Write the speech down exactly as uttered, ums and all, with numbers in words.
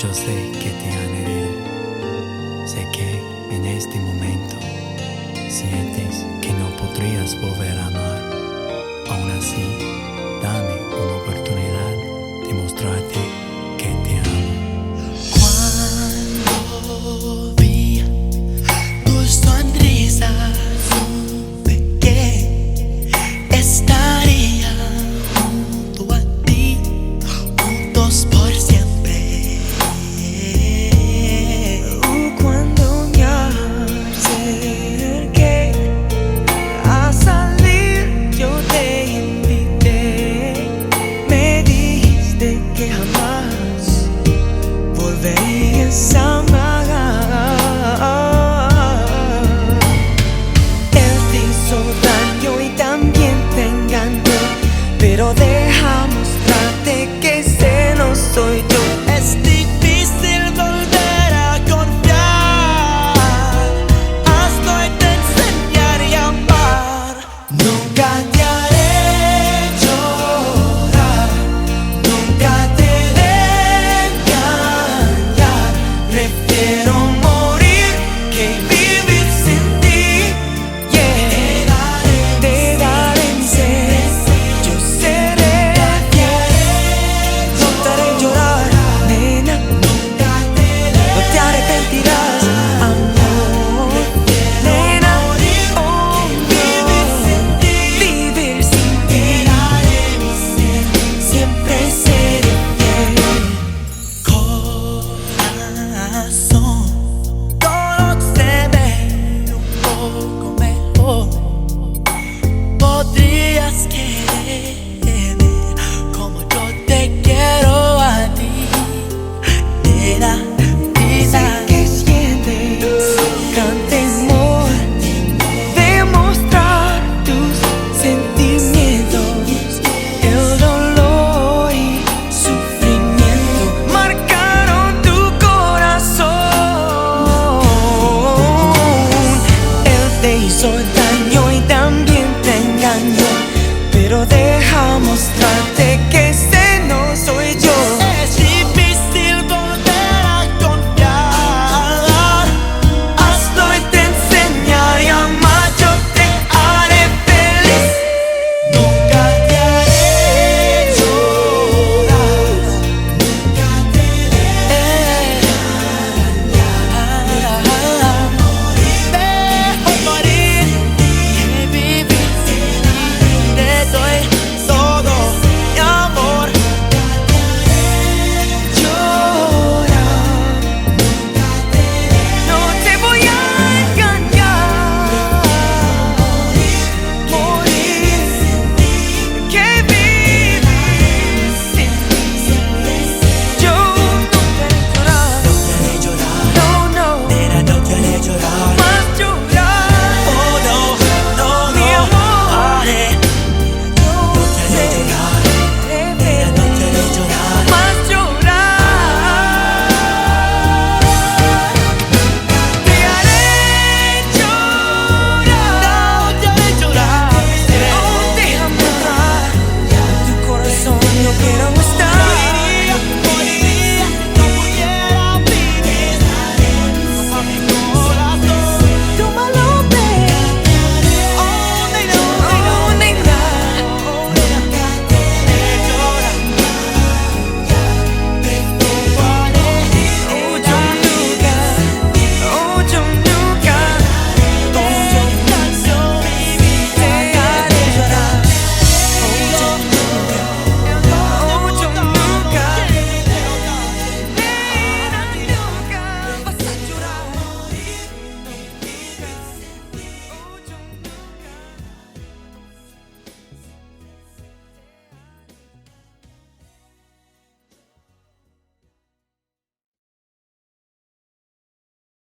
Yo sé que te han herido. Sé que en este momento sientes que no podrías volver a amar. Aún así, dame una oportunidad de mostrarte que te amo. Cuando vi tu sonrisa, supe que estaría junto a ti, juntos por siempre. Cuando me acerqué a salir, yo te invité. Me dijiste que jamás volverías a amar. Él te hizo daño y también te engañó, pero deja mostrarte que